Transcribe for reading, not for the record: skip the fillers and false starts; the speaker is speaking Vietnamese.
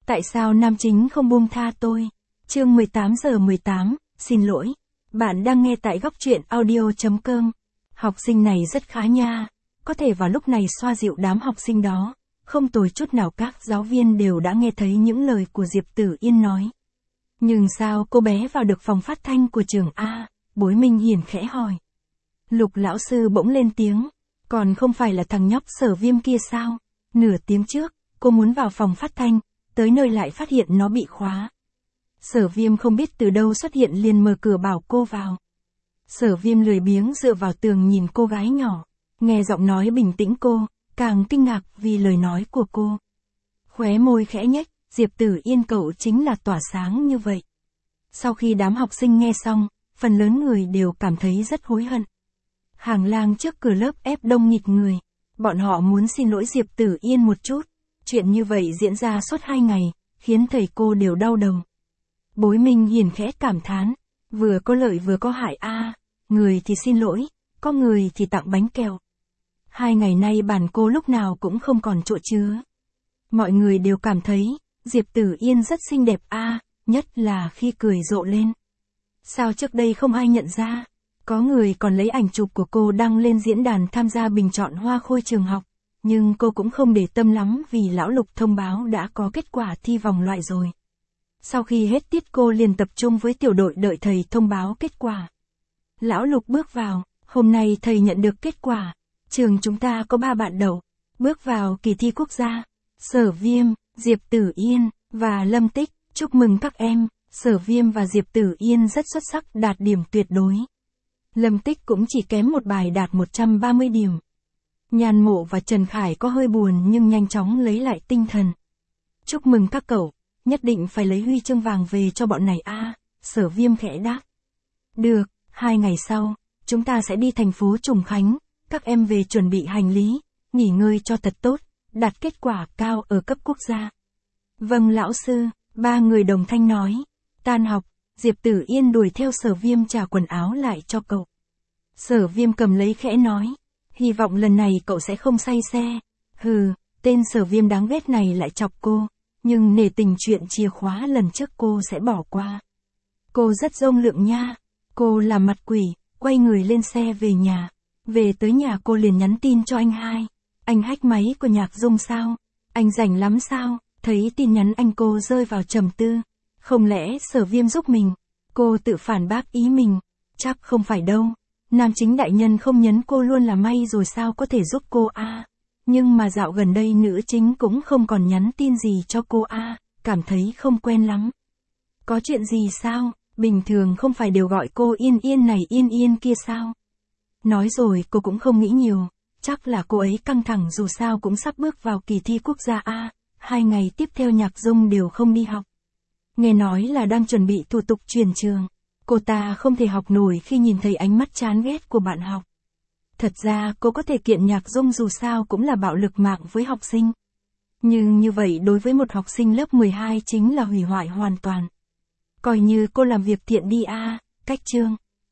Tại sao nam chính không buông tha tôi? Chương 18 giờ 18, xin lỗi. Bạn đang nghe tại góc truyện audio.com. Học sinh này rất khá nha. Có thể vào lúc này xoa dịu đám học sinh đó. Không tồi chút nào, các giáo viên đều đã nghe thấy những lời của Diệp Tử Yên nói. Nhưng sao cô bé vào được phòng phát thanh của trường A? Bối Minh Hiền khẽ hỏi. Lục lão sư bỗng lên tiếng. Còn không phải là thằng nhóc Sở Viêm kia sao? Nửa tiếng trước, cô muốn vào phòng phát thanh, tới nơi lại phát hiện nó bị khóa. Sở Viêm không biết từ đâu xuất hiện liền mở cửa bảo cô vào. Sở Viêm lười biếng dựa vào tường nhìn cô gái nhỏ, nghe giọng nói bình tĩnh cô, càng kinh ngạc vì lời nói của cô. Khóe môi khẽ nhếch, Diệp Tử Yên cậu chính là tỏa sáng như vậy. Sau khi đám học sinh nghe xong, phần lớn người đều cảm thấy rất hối hận. Hàng lang trước cửa lớp ép đông nghịt người. Bọn họ muốn xin lỗi Diệp Tử Yên một chút. Chuyện như vậy diễn ra suốt 2 ngày, khiến thầy cô đều đau đầu. Bối Minh Hiền khẽ cảm thán. Vừa có lợi vừa có hại a. Người thì xin lỗi, có người thì tặng bánh kẹo. 2 ngày nay bàn cô lúc nào cũng không còn chỗ chứa. Mọi người đều cảm thấy, Diệp Tử Yên rất xinh đẹp a, nhất là khi cười rộ lên. Sao trước đây không ai nhận ra? Có người còn lấy ảnh chụp của cô đăng lên diễn đàn tham gia bình chọn hoa khôi trường học. Nhưng cô cũng không để tâm lắm vì lão Lục thông báo đã có kết quả thi vòng loại rồi. Sau khi hết tiết cô liền tập trung với tiểu đội đợi thầy thông báo kết quả. Lão Lục bước vào, hôm nay thầy nhận được kết quả. Trường chúng ta có 3 bạn đậu, bước vào kỳ thi quốc gia. Sở Viêm, Diệp Tử Yên, và Lâm Tích, chúc mừng các em. Sở Viêm và Diệp Tử Yên rất xuất sắc, đạt điểm tuyệt đối. Lâm Tích cũng chỉ kém một bài đạt 130 điểm. Nhan Mộ và Trần Khải có hơi buồn nhưng nhanh chóng lấy lại tinh thần. Chúc mừng các cậu, nhất định phải lấy huy chương vàng về cho bọn này a. Sở Viêm khẽ đáp. Được, 2 ngày sau, chúng ta sẽ đi thành phố Trùng Khánh, các em về chuẩn bị hành lý, nghỉ ngơi cho thật tốt, đạt kết quả cao ở cấp quốc gia. Vâng lão sư, 3 người đồng thanh nói. Tan học, Diệp Tử Yên đuổi theo Sở Viêm trả quần áo lại cho cậu. Sở Viêm cầm lấy khẽ nói. Hy vọng lần này cậu sẽ không say xe. Hừ, tên Sở Viêm đáng ghét này lại chọc cô. Nhưng nể tình chuyện chìa khóa lần trước cô sẽ bỏ qua. Cô rất rông lượng nha. Cô làm mặt quỷ, quay người lên xe về nhà. Về tới nhà cô liền nhắn tin cho anh hai. Anh hack máy của Nhạc Dung sao? Anh rảnh lắm sao? Thấy tin nhắn anh cô rơi vào trầm tư. Không lẽ Sở Viêm giúp mình? Cô tự phản bác ý mình. Chắc không phải đâu. Nam chính đại nhân không nhấn cô luôn là may rồi sao có thể giúp cô a. Nhưng mà dạo gần đây nữ chính cũng không còn nhắn tin gì cho cô a, cảm thấy không quen lắm. Có chuyện gì sao? Bình thường không phải đều gọi cô Yên Yên này Yên Yên kia sao? Nói rồi cô cũng không nghĩ nhiều, chắc là cô ấy căng thẳng dù sao cũng sắp bước vào kỳ thi quốc gia a. 2 ngày tiếp theo Nhạc Dung đều không đi học. Nghe nói là đang chuẩn bị thủ tục chuyển trường. Cô ta không thể học nổi khi nhìn thấy ánh mắt chán ghét của bạn học. Thật ra cô có thể kiện Nhạc Dung dù sao cũng là bạo lực mạng với học sinh. Nhưng như vậy đối với một học sinh lớp 12 chính là hủy hoại hoàn toàn. Coi như cô làm việc thiện đi a. Cách chương.